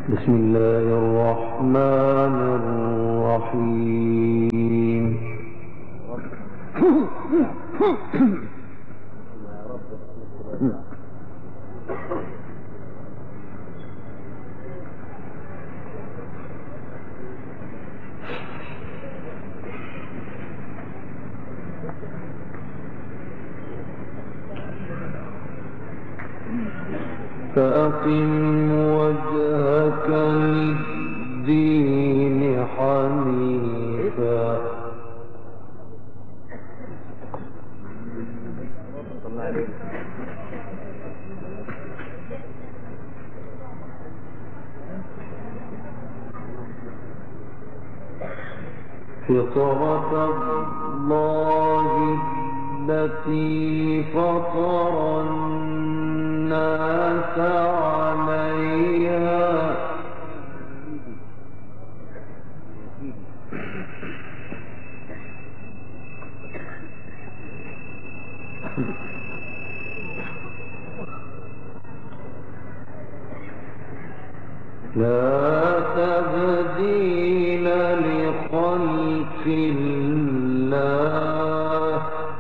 بسم الله الرحمن الرحيم. فأقم وجهك للدين حنيفا فطرة الله التي فطر الناس عليها لا تبديل لخلق الله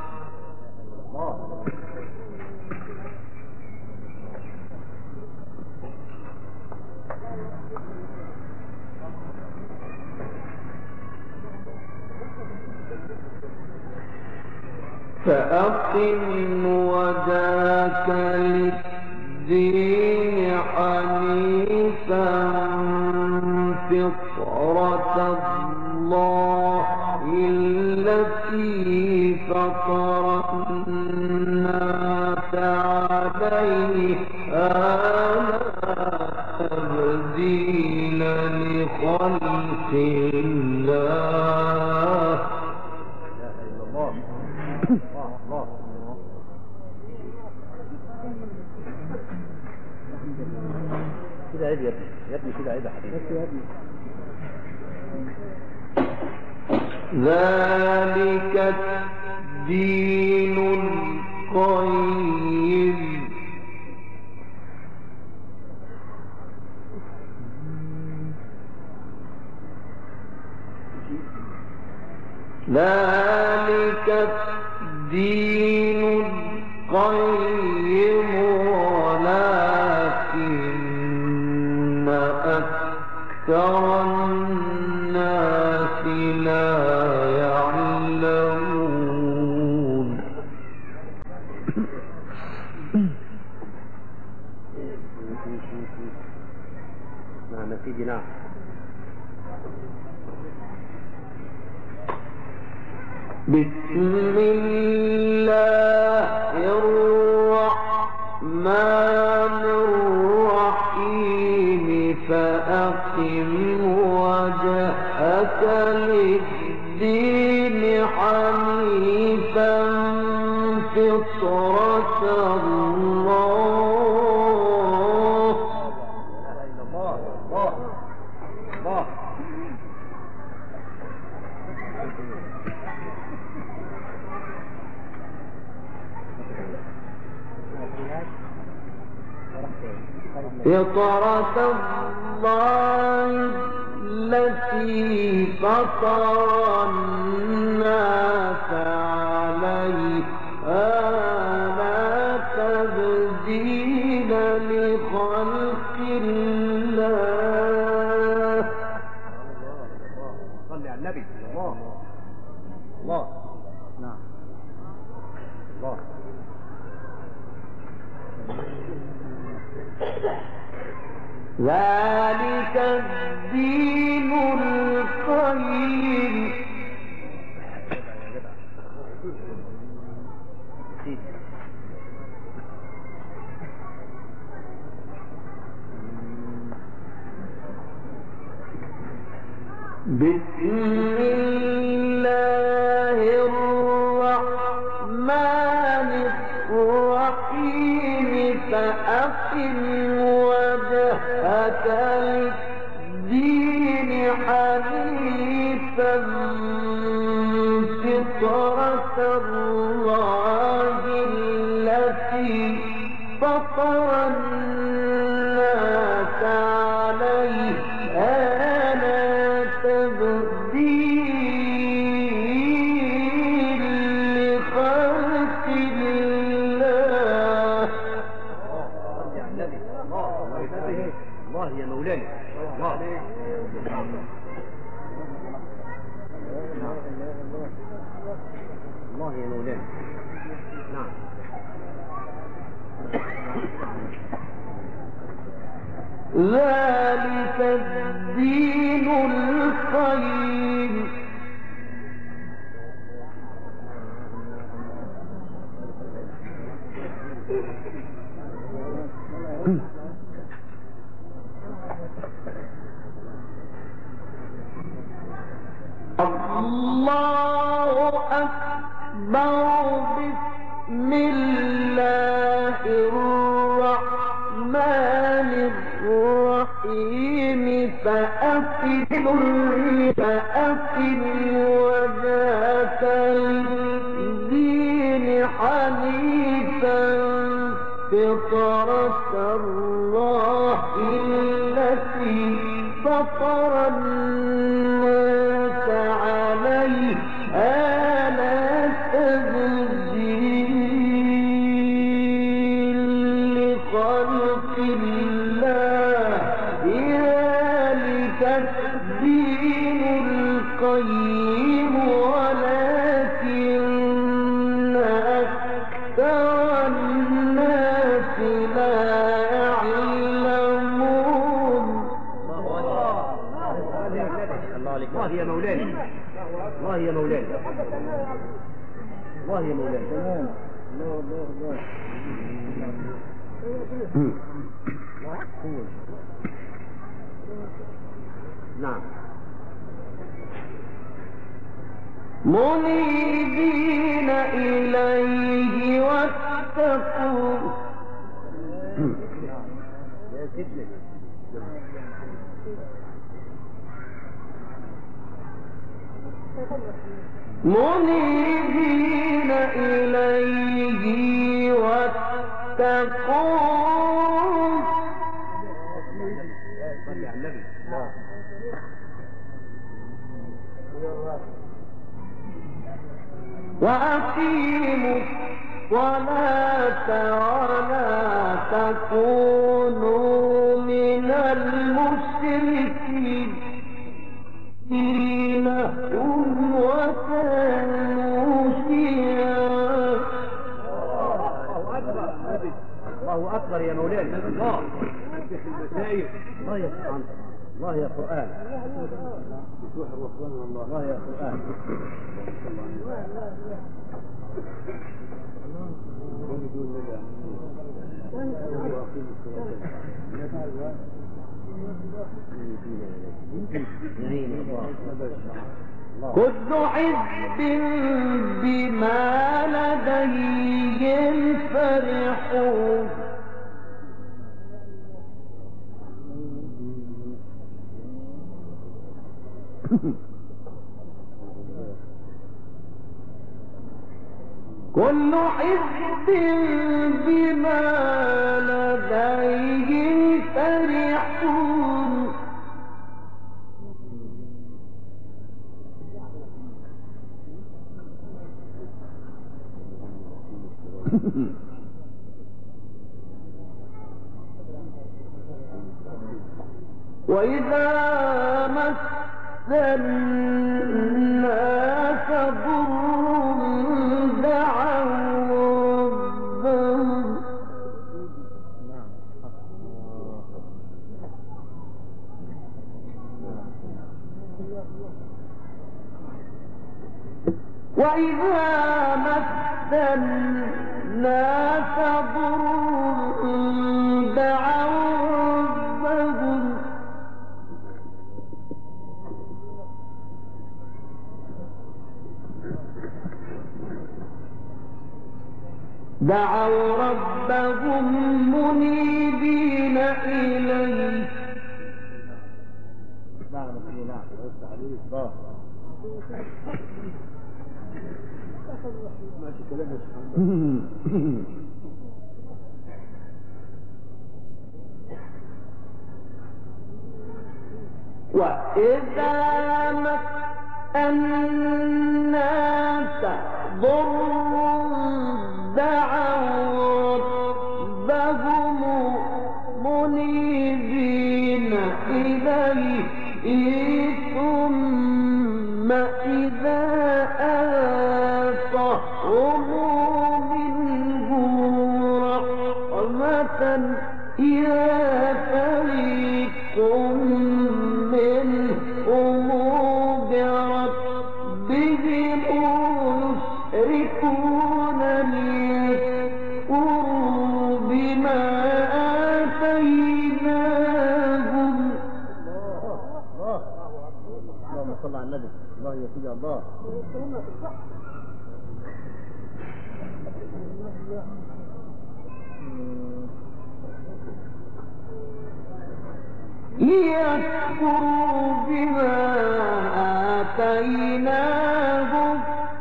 فأقم وجهك للدين حنيفا فطرة الله التي فطر الناس عليها لا تبديل لخلق الله. كده عيب يا ابني كده عيب يا حبيبي يا ابني. ذلك الدين القيم ذلك الدين القيم ولكن أكثر الناس لا يعلمون. نعم يا سيدي نعم. بسم الله الرحمن الرحيم فأقم وجهك للدين حنيفا فطرة الله فطرة الله التي فطر الناس عليها لا تبديل لخلق الله. صلي على النبي. الله نعم الله. ذلك الدين القيم بسم الله الرحمن الرحيم فأقم وجهك للدين حنيفا فطرة الله التي فطر الناس عليها الله يا مولانا الله. الله يا مولانا. نعم. ذلك الدين القيم الله أكبر. بسم الله الرحمن الرحيم. فأقم وجهك للدين حنيفا فطرة الله التي فطر الناس عليها لا تبديل لخلق الله ذلك الدين القيم ولكن أكثر الناس لا يعلمون. الله يا مولانا الله يا مولانا الله يا مولانا. نعم. منيبين إليه واتقوا. يا سيدنا منيبين إليه واتقوا وأقيموا الصلاة ولا تكونوا من المشركين هم وكانوا شيعا. الله أكبر يا مولانا الله. الله يا سبحان الله يا قرآن الله يا قرآن. كل حزب بما لديهم فرحون. كل حزب بما لديهم فرحون. وإذا مس الناس ضر دعوا ربهم وإذا مس الناس ضر دعوا ربهم منيبين إليه. وإذا مس الناس ضر دعوا ربهم منيبين إليه ثم إذا آتاهم منه رحمة إذا فريق منهم بربهم يشركون ليكفروا بما آتيناهم. اللهم صل على النبي. الله يا سيدي الله. ليكفروا بما آتيناهم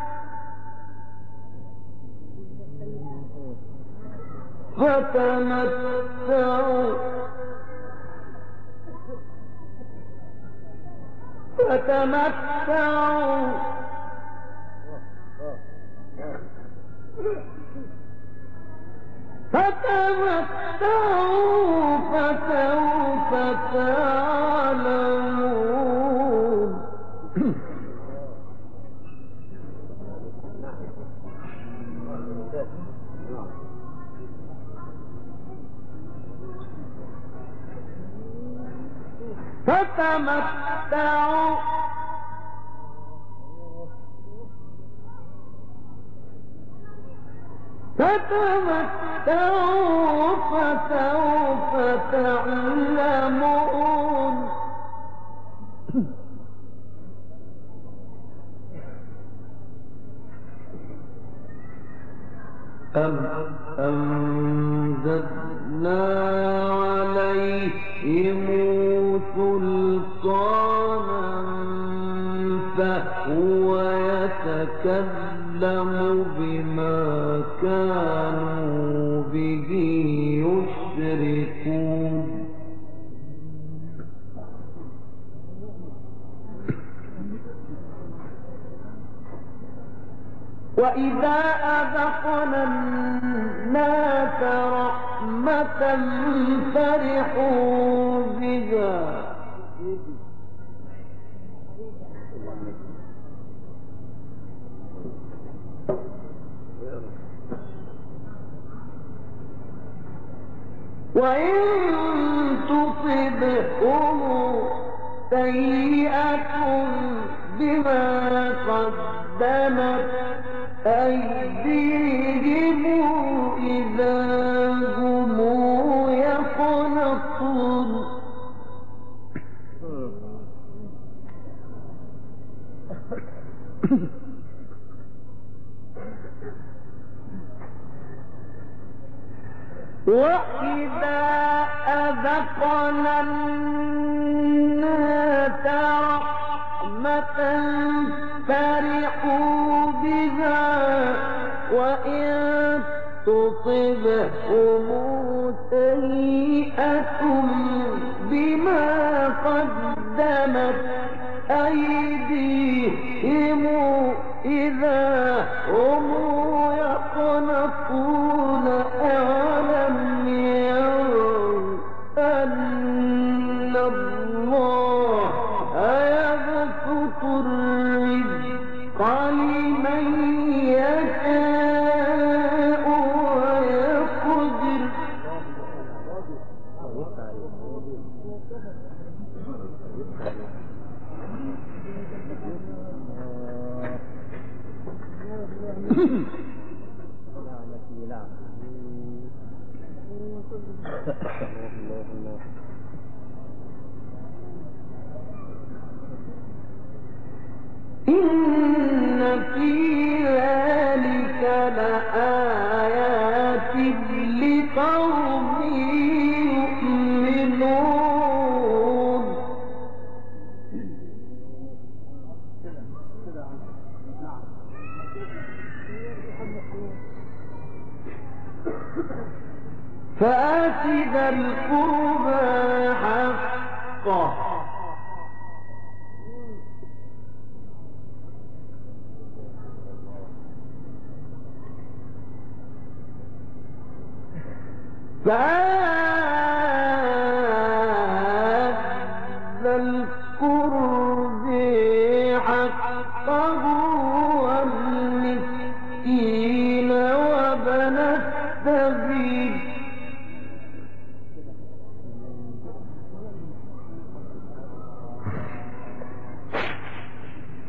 فتمتعوا فسوف تعلمون. فتمتعوا فسوف تعلمون. أم أنزلنا عليهم سلطانا فهو يتكلم بما كانوا به يشركون. وإذا أذقنا الناس رحمة فرحوا بها وإن تصبهم سيئة بما قدمت أيديهم إذا هم يقنطون. وإذا أذقنا الناس رحمة فرحوا بها وإن تصبهم سيئة بما قدمت أيديهم إذا هم يقنطون. ألم يروا أن الله يبسط الرزق لمن يشاء ويقدر. إن في ذلك لآيات لقوم يؤمنون. فآت ذا القربى حقه فآت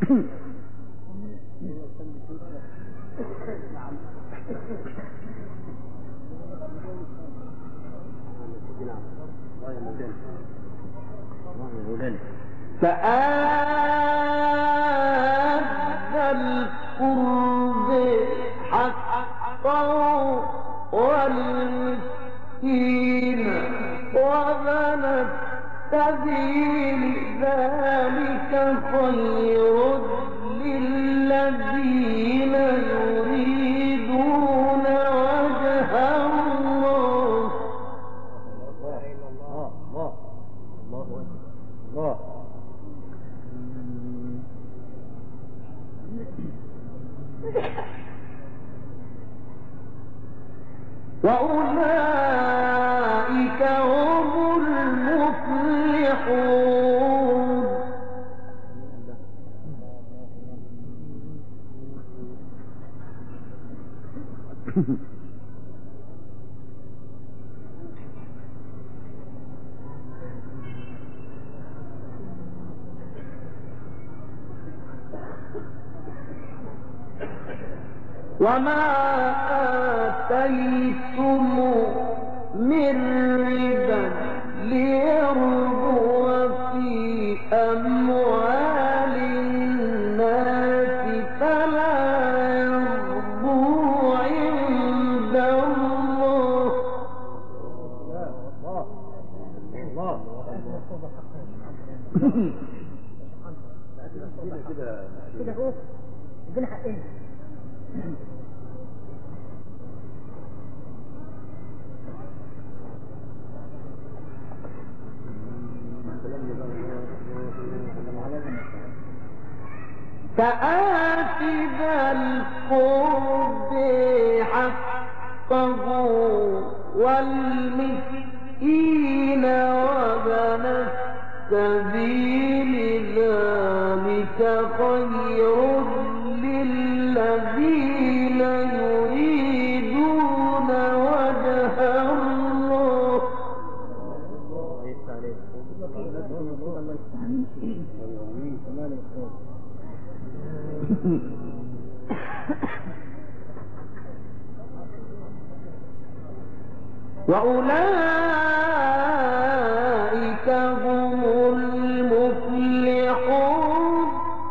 فآت القرب حقه والمسكين وابن السبيل ذلك خير للذين يريدون وجه الله. وأولئك هم المفلحون. وما آتيتم من ربا ليربو في أموال الناس فلا يربو عند الله. كده هو ادينا حقنا. فآت ذا القرب حقه والمسكين وابن السبيل ذلك خير للذين يريدون وجه الله. وأولئك هم المفلحون.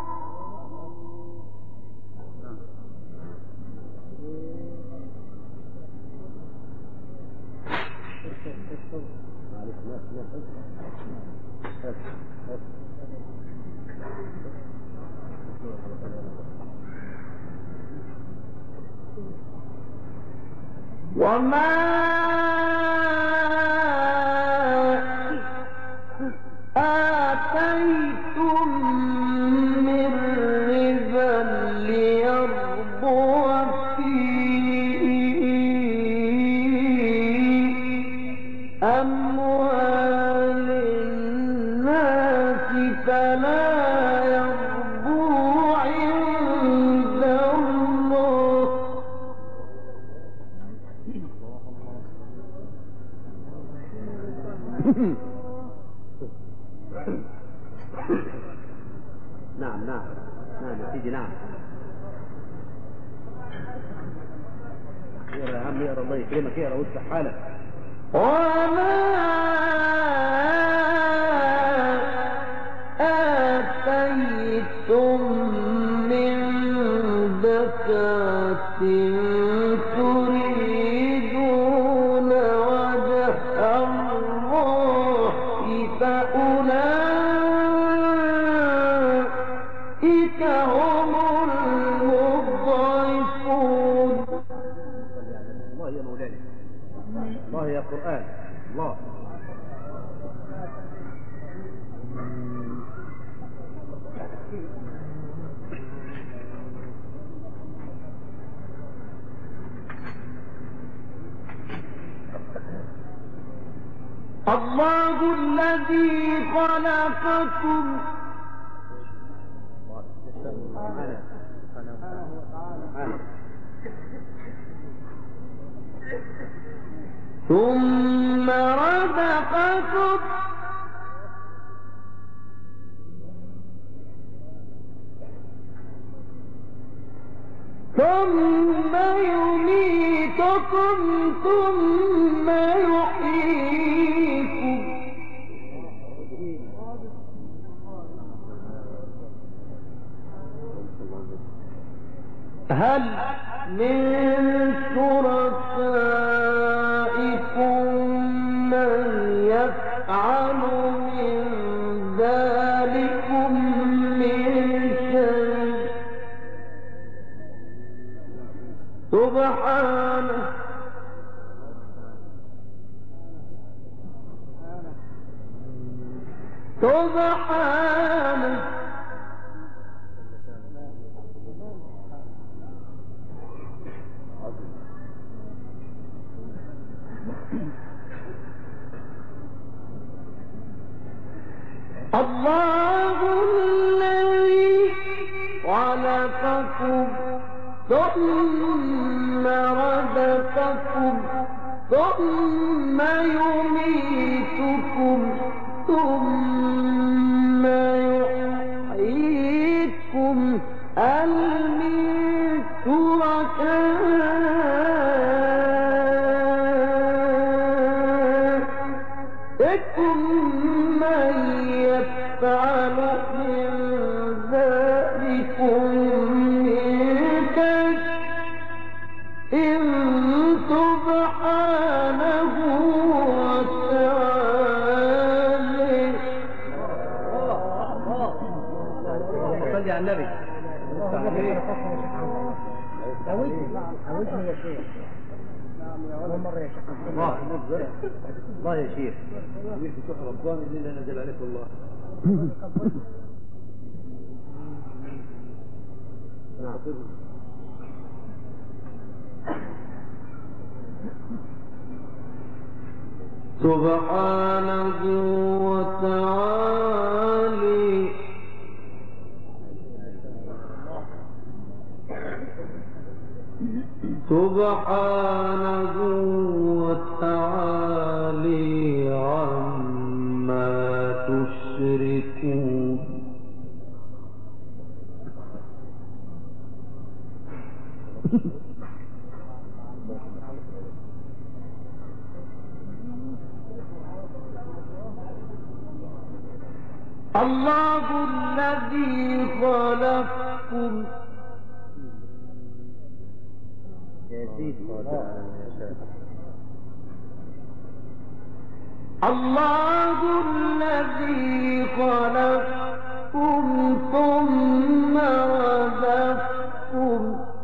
وما آتيتم من ربا ليربو في أموال الناس فلا يربو عند الله. نعم نعم نعم يا سيدي نعم. اقرا يا عم اقرا الله يكرمك اقرا وافتح حالك. وما آتيتم من زكاة تريدون وجه الله فأولئك هم المضعفون. الله يا مولانا، الله يا قرآن، الله. الله الذي خلقكم ثم رزقكم ثم يميتكم ثم يحييكم هل من شركائكم من يفعل من ذلكم من شيء سبحانه سبحانه الله الذي خلقكم ثم رزقكم ثم يميتكم ثم يحييكم هل من شركائكم من يفعل من ذلكم من شيء سبحانه وتعالى. صلي على النبي. حاولتني يا شيخ. أول مرة يا شيخ. الله يا شيخ. شوف رمضان اللي نزل عليك الله. سبحانه وتعالى سبحانه وتعالى عما تشركون. الله الذي خلقكم الله الذي خلقكم ثم رزقكم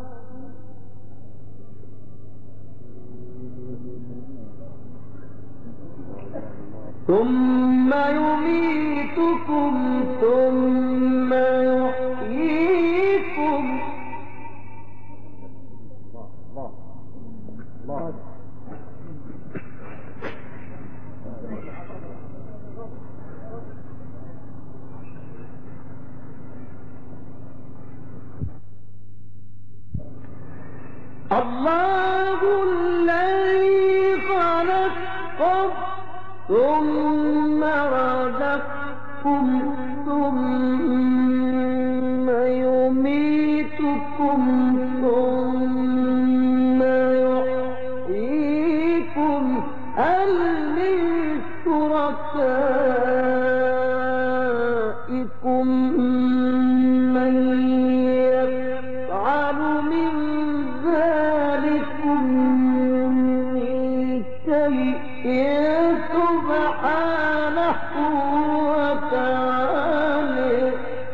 ثم يميتكم ثم يحييكم الله الذي خلقكم ثم رزقكم ثم يميتكم ثم يحييكم هل من شركائكم من يفعل من ذلكم من شيء سبحانه وتعالى.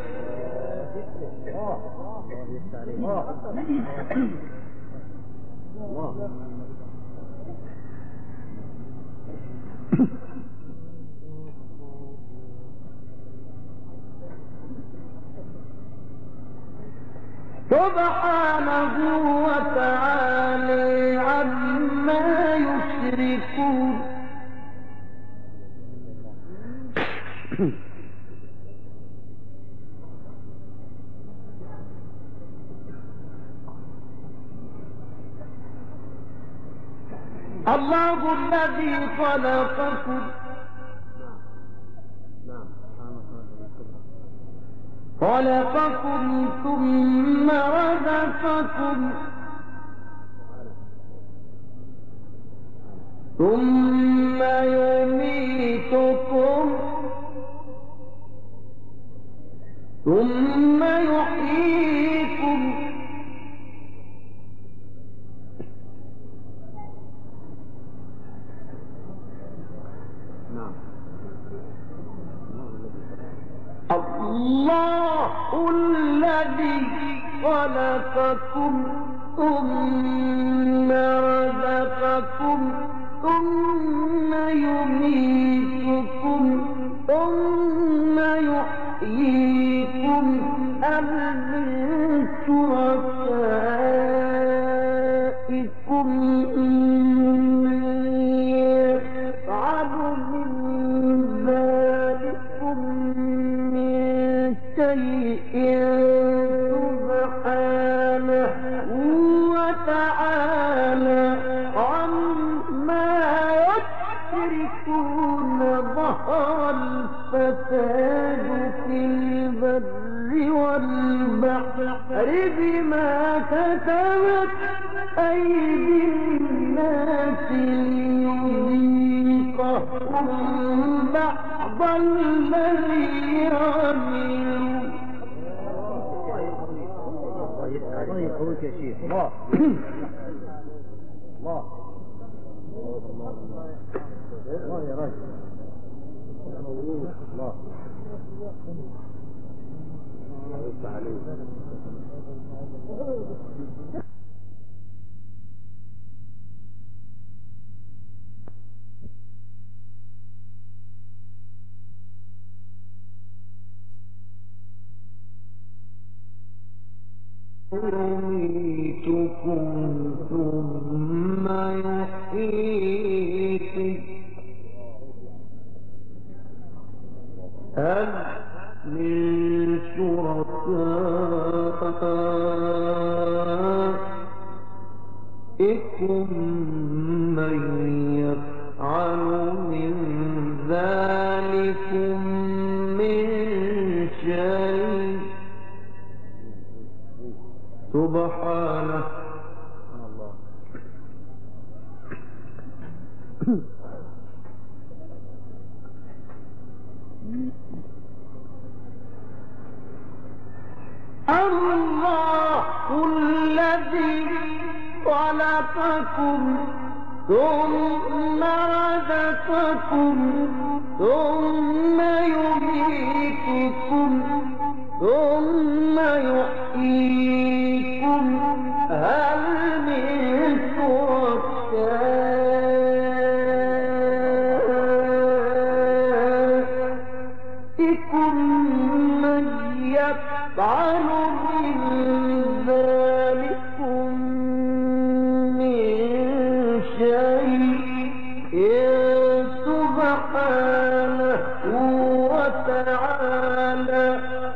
سبحانه وتعالى عما يشركون. الله الذي خلقكم خلقكم ثم رزقكم ثم يميتكم ثم يحييكم الله الذي خلقكم ثم رزقكم ثم يميتكم ثم يحييكم هل من شركائكم من يفعل من ذلكم من شيء سبحانه وتعالى عما يشركون ظهر الفساد في البر والبحر بما كسبت أيدي الناس ليذيقهم بعض الذي عملوا. الله يقويك يا شيخ. الله الله الله يا راجل الله رد عليك. يميتكم ثم يحييكم هل من شركائكم من يفعل من ذلكم من شيء سبحانه الله الذي خلقكم ثم رزقكم ثم يميتكم ثم يحييكم هل من شركائكم من يفعل من ذلكم من شيء سبحانه وتعالى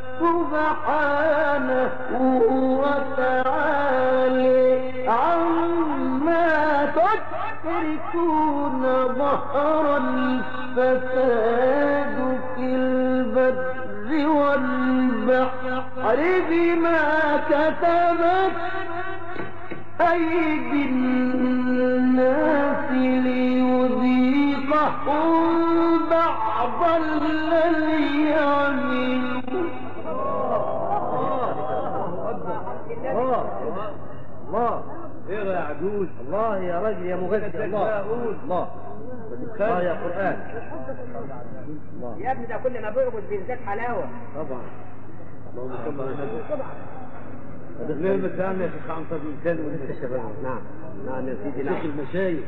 سبحانه وتعالى عما تشركون ظهر الفساد في البر والبحر بما كسبت أيدي الناس ليذيقهم بعض الذي عملوا. الله ايه يا عجوز. الله يا راجل يا مغذي. الله الله الله يا قرآن. الله يا ابني ده كل ما بيعبد بيزداد حلاوه. طبعا اللهم صل على النبي. ليه بتعمل يا شيخ عنتر الانسان وانت شباب؟ نعم نعم يا سيدي. نعم شيخ المشايخ.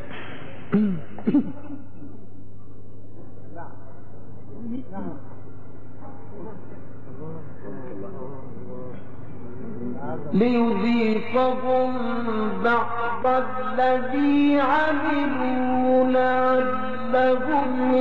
ليذيقهم بعض الذي عملوا لعلهم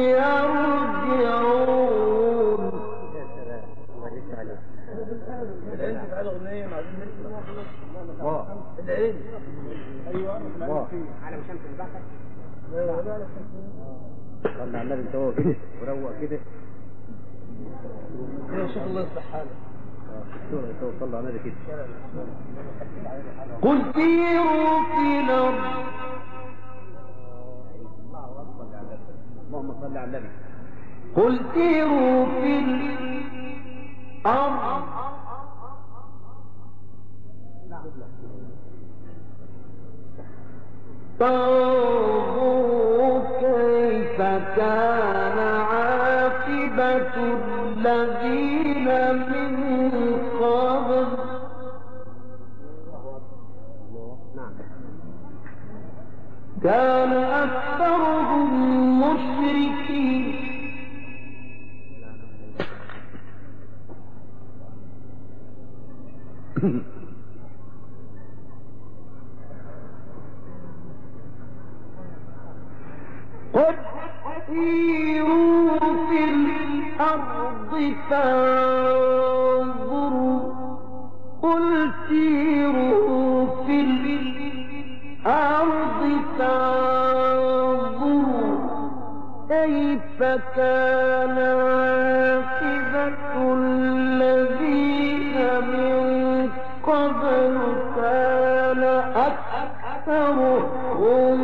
يرجعون. يا سلام الله يفتح عليك. العلم على اغنيه عايزين نسمع. الله العلم. ايوه الله على شمس البحر. لا لا لا صلى على النبي. انت هو كده وروق كده يا شيخ الله يصلح حالك. صلى على النبي كده. قل سيروا في الأرض. اللهم صل على النبي. قل سيروا في الأرض فانظروا كيف كان عاقبة الذين من قبل كان أكثرهم مشركين قل سيروا في الأرض فانظروا قل سيروا في الأرض فانظروا كيف كان عاقبة الذين من قبل كان أكثرهم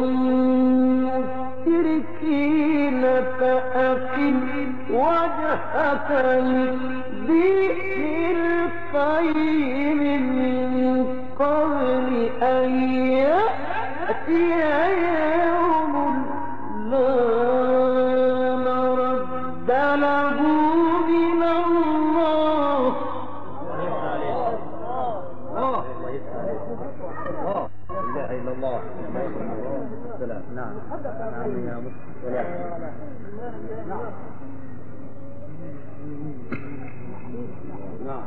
مشركين فأقم وجهك للدين القيم من قبل أن يأتي يوم لا مرد له من الله. لا اله الا الله. السلام. نعم يا مسلم. نعم.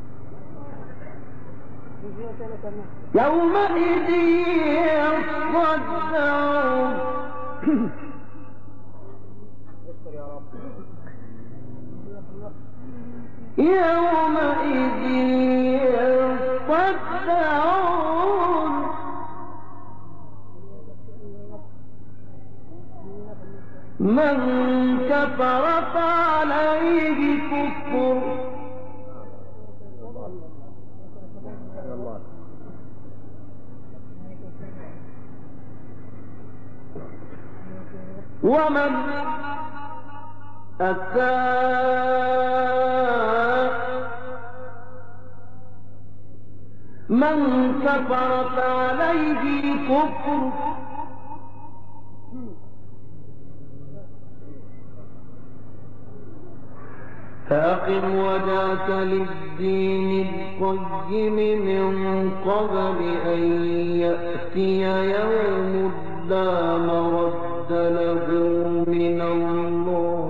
يومئذ يصدعون يومئذ يصدعون من كفر فعليه كفر ومن أساء من كفر فعليه كفر فأقم وجهك للدين القيم من قبل أن يأتي يوم لا مرد له من الله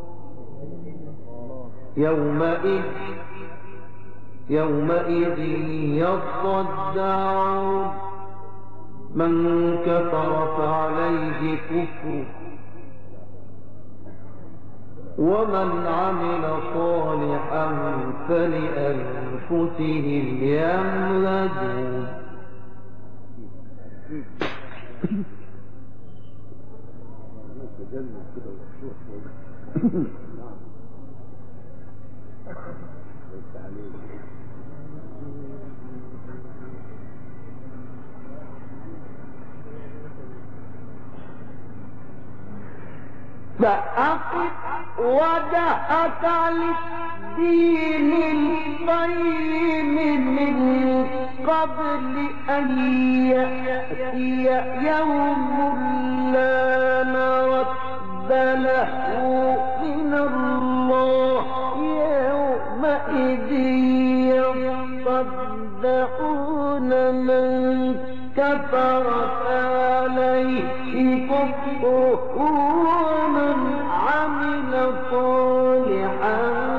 يومئذ يصدعون من كفر فعليه كفر ومن عمل صالحا فلأنفسهم يمهدون. فأقم وجهك للدين القيم من قبل أن يأتي يوم لا مرد له من الله يومئذ يصدعون من كفر فعليه كفر ومن عمل صالحا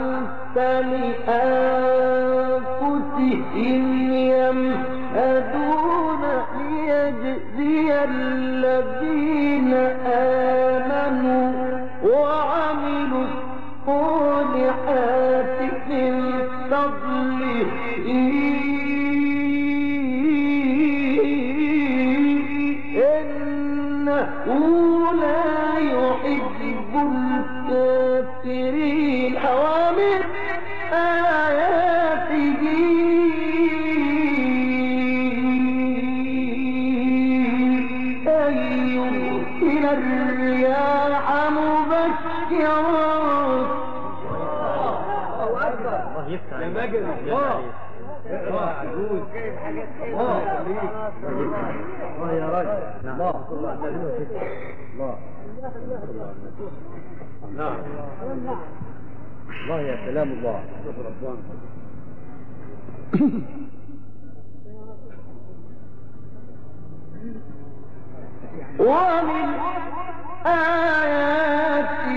فلأنفسهم يمهدون ليجزي الذين آمنوا وعملوا الصالحات من فضله إنه لا يحب الكافرين. أوامر آياته الله يفتح يا مجد الله اقرا يا عجوز جايب حاجات الله يخليك الله يا راجل. الله الله نعم الله يا سلام الله. ومن آياته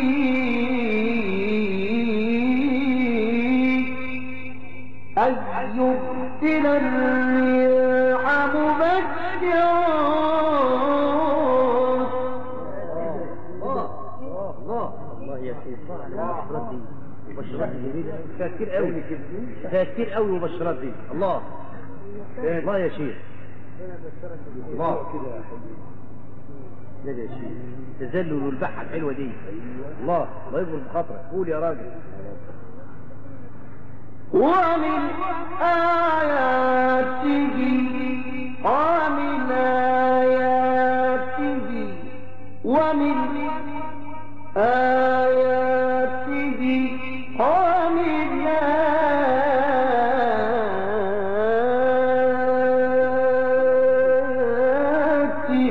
أن يرسل الرياح مبشرات. الله يا سيدي. المبشرات دي مبشرات جميلة فيها كتير قوي، فيها كتير قوي مبشرات دي. الله الله يا شيخ. الله كده يا حبيبي لا يا شيخ تزلل والبحة الحلوة دي. الله الله يكبر بخاطرك. قول يا راجل. ومن آياته ومن آياته ومن آياته ومن آياته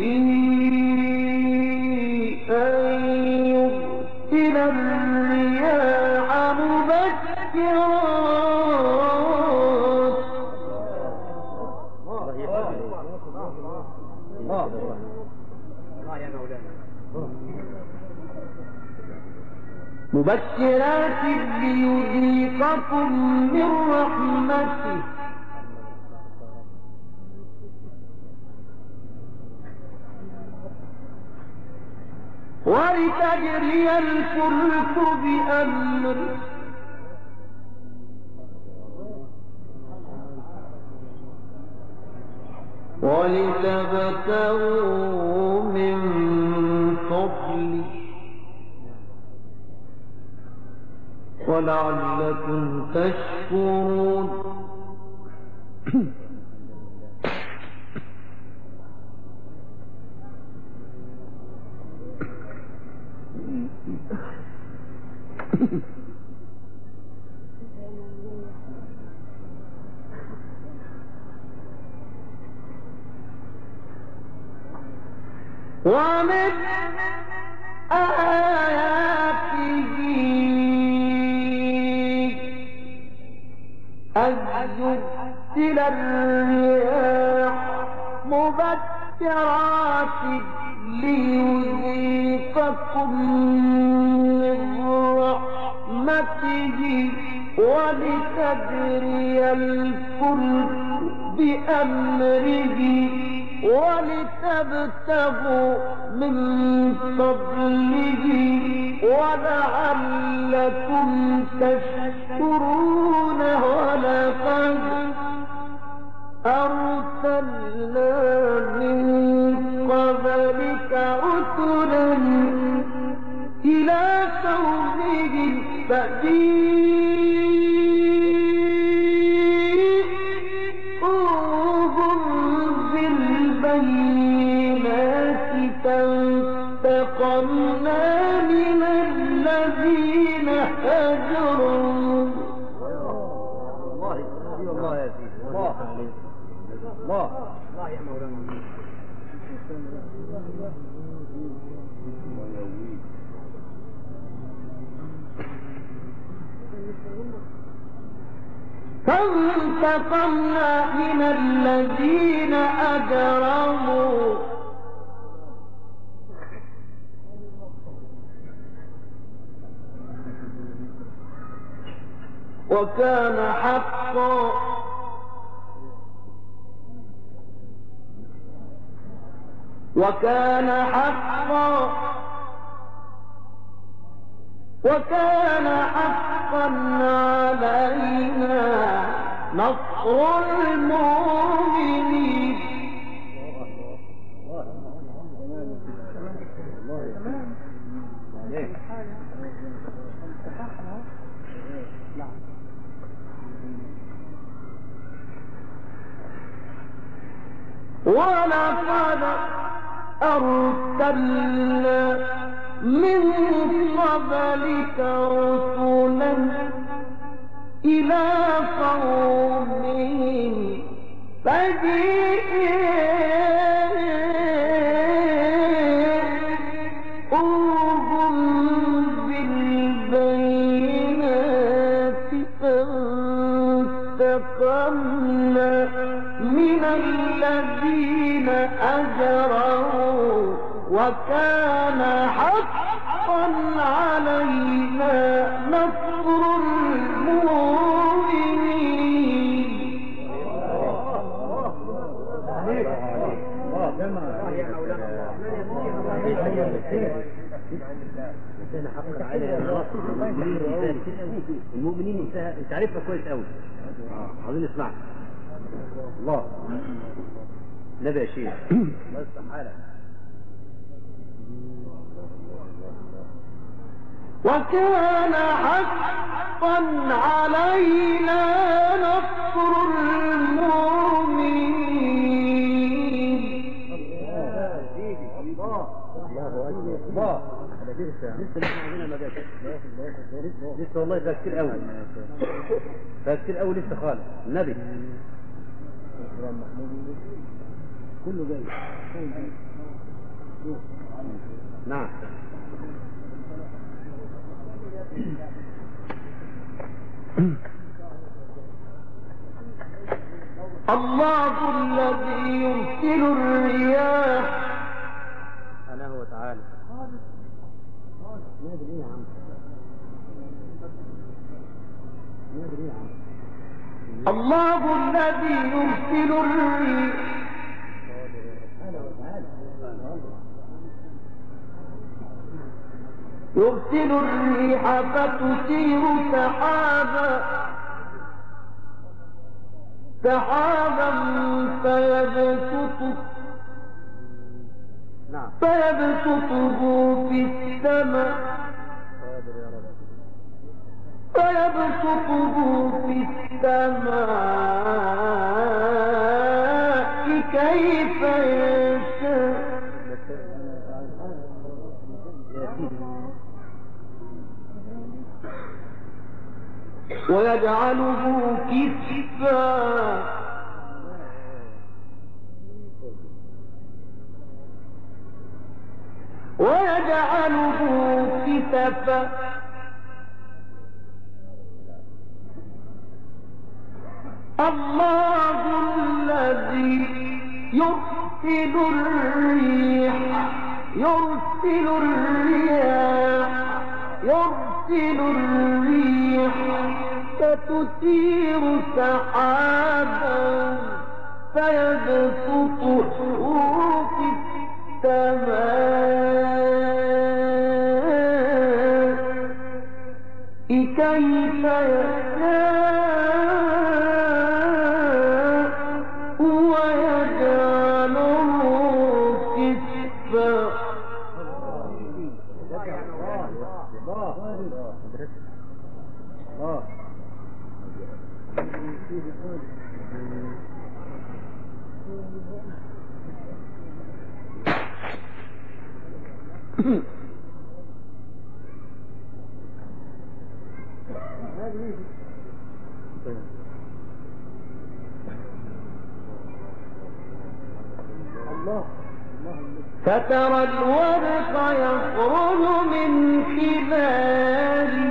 أن يرسل الرياح مبشرات. الله يفتح الله. الله يا مولانا. مبشرات ليذيقكم من رحمته ولتجري الفلك بأمره ولتبتغوا من فضله ولعلكم تشكرون. ومن آياته أن يرسل الرياح مبشرات ليذيقكم من رحمته ولتجري الفلك بأمره ولتبتغوا من فضله ولعلكم تشكرون. ولقد أرسلنا من قبلك رسلا إلى قومهم فجيئوهم بالبينات فانتقمنا من الذين هجروا. الله الله يا سيدي. الله الله الله يا مولانا. فانتقمنا من الذين أجرموا وكان حقا علينا نصر المؤمنين. ولقد أرسلنا من قبلك رسلا إلى قومهم فجيءوهم بالبينات فانتقمنا من الذين أجرموا وكان حقا علينا نصر المؤمنين. كان حقا علينا المؤمنين. انت عارفها كويس قوي. عاوزين نسمعها. الله نبي يا شيخ. الله يصلح حالك. وكان حقا علينا نصر المؤمنين. الله لسه احنا عندنا ما جاش. لسه والله ده كتير قوي. ده كتير قوي لسه خالص. النبي كله جاي. نعم. الله الذي يرسل الرياح سبحانه وتعالى. الله الذي يرسل الرياح فتثير سحابا فيبسطه في السماء كيف يشاء ويجعله كسفا الله الذي يرسل الرياح فتثير سحابا فيبسطه في السماء كيف يشاء ويجعله كسفا. فترى الودق يخرج من خلاله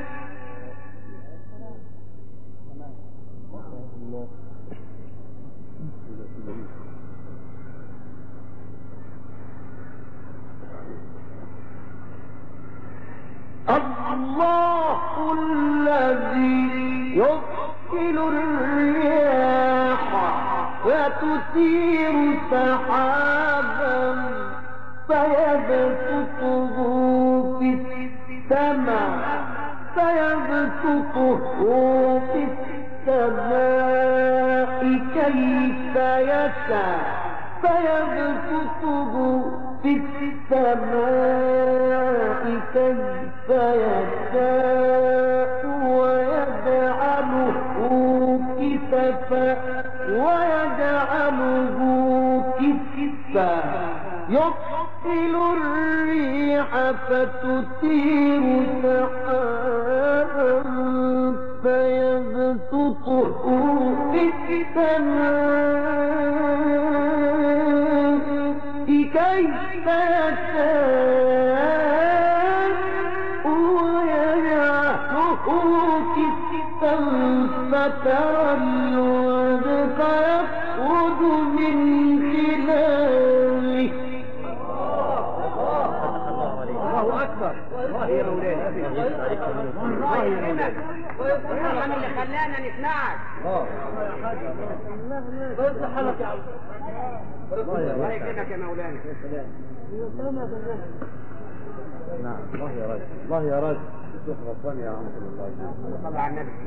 الله الذي يرسل الرياح فتثير سحابا فيبسطه في السماء كيف يشاء فيبسطه في السماء كيف يشاء ويجعله كسفا يرسل الريح فتثير سحابا السماء كيف يشاء ويجعله كسفا فترى الودق يخرج من خلاله. الله اكبر. الله يا مولانا. الله يكرمك ويرحم اللي خلانا نسمعك. الله يكرمك يا مولانا. نعم. الله يا راجل. الله يا راجل. شوف غفران يا عم الله. صلى على النبي.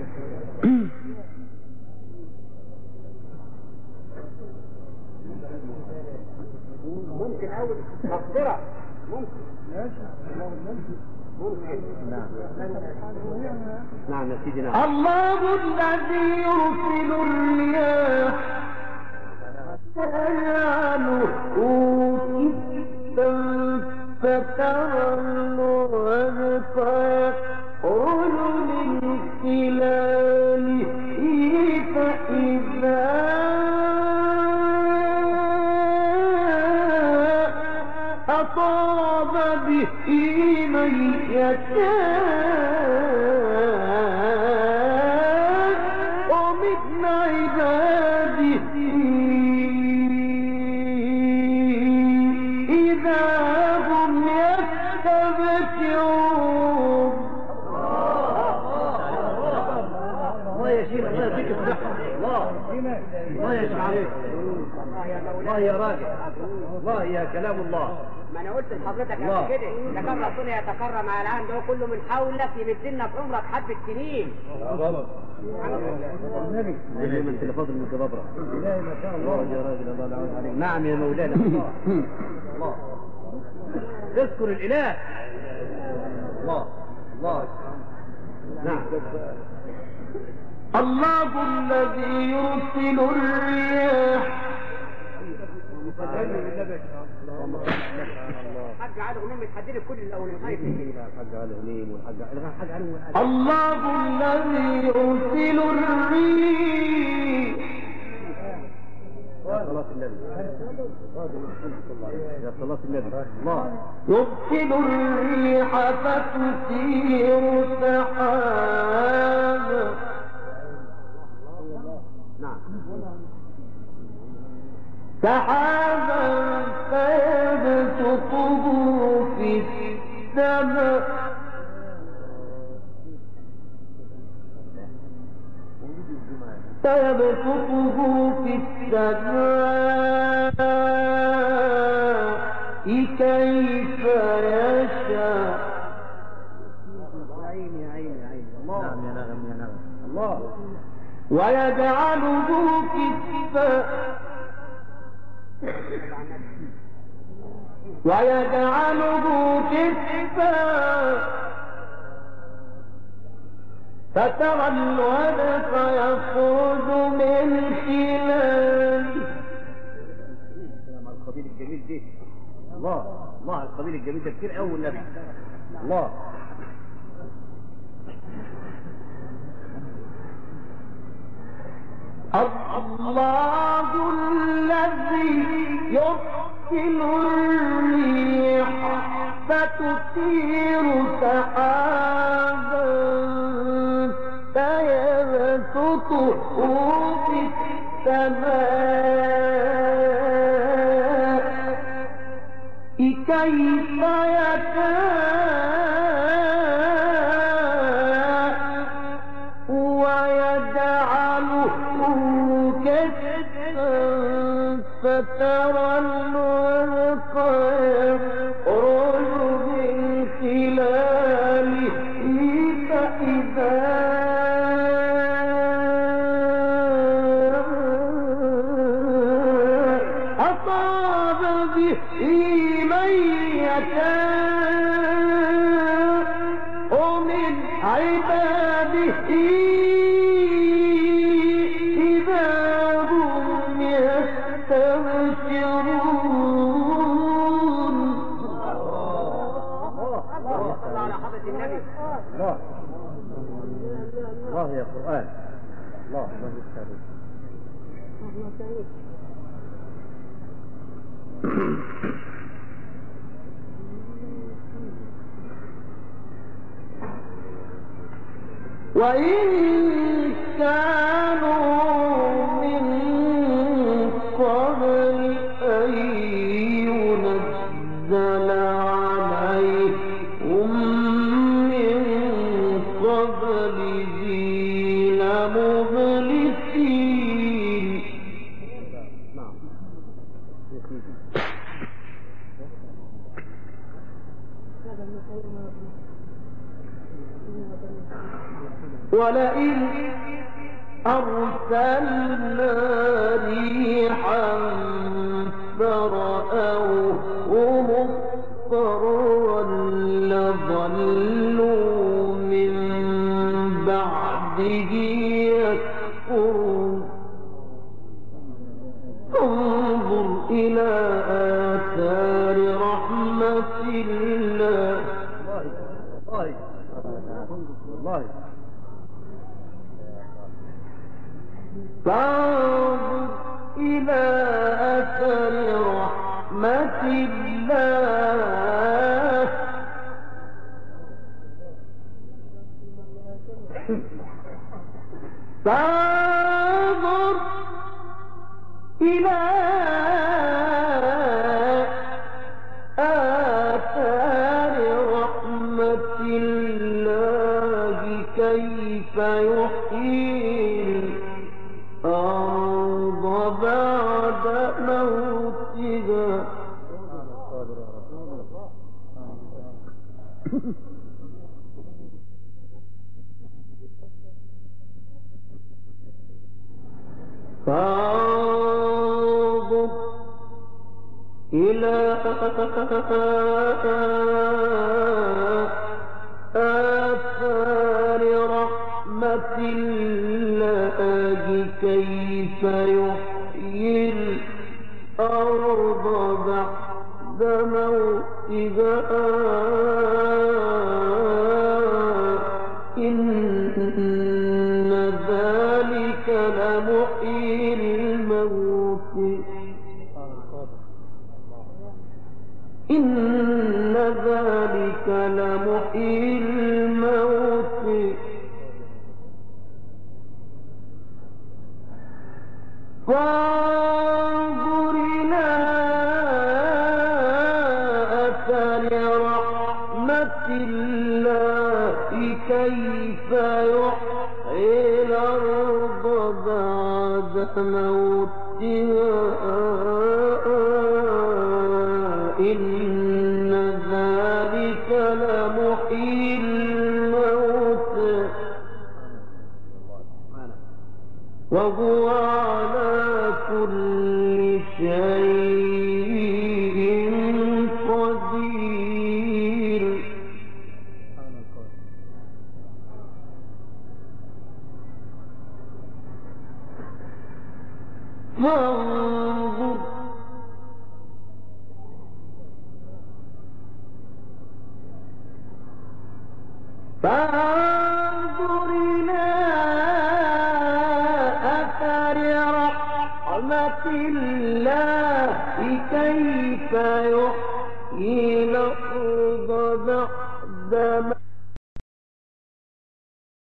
ممكن اول مغفرة ممكن. نعم. نعم يا سيدي. نعم. الله الذي يرسل الرياح يجعله كسفا فترى الودق يخرج من خلاله فإذا أصاب به من يشاء ومن عباده إذا هم يستبشرون. الله يا شيخ. الله يديك الصحة. الله. الله يا شيخ عليك. الله يا راجل. الله يا كلام الله. ما انا قلت لحضرتك قبل كده ده كان ربنا يتكرم على العام ده كله من حولك يمدلنا في عمرك حبة سنين. النبي من تلفاظ من كبابرة. لا ما شاء الله يا راجل. الله يعود عليك. نعم يا مولانا. الله. الله. تذكر الإله. الله. الله. نعم. الله الذي يرسل الرياح حاج علي غنيم متحدد كل الاول خايف الحاج علي غنيم والحاج علي. الله الذي يرسل الريح يا صلاة النبي. يا صلاة النبي. الله. يرسل الريح فتثير سحابا. نعم. سحابا فيبسطه في السماء كيف يشاء. عيني عيني عيني. الله. نعم يا نغم يا نغم. الله. ويجعله كسفا فترى الودق يخرج من خلاله. السلام على القبيل الجميل ده. الله. الله القبيل الجميل ده كتير قوي النبي. الله. الله الذي يرسل الريح فتثير سحابا فيبسطه في السماء كيف يشاء ويجعله كسفا فترى الودق يخرج من خلاله فإذا أصاب به من يشاء ومن عباده إذا هم يستبشرون. الله على حضرة النبي. الله. الله يا قرآن. الله. الله يستعين. وإن كانوا من قبل أن ينزل عليهم من قبله لمبلسين. ولئن أرسلنا ريحا فرأوه مصفرا لظلوا من بعده يكفرون. انظر إلى آثار رحمة الله. والله فانظر إلى أثر رحمة الله. فانظر إلى آثار رحمة الله كيف يحيي الأرض بعد موتها. فانظر إلى آثار رحمة الله كيف يحيي الأرض بعد موتها. إن ذلك لمحيي الموت. إن ذلك لمحيي الموت. فانظر إلى أثر رحمة الله كيف يحيي الأرض بعد موتها. إن ذلك لمحيي الموت وهو على كل شيء قدير. فانظر إلى أثر رحمة الله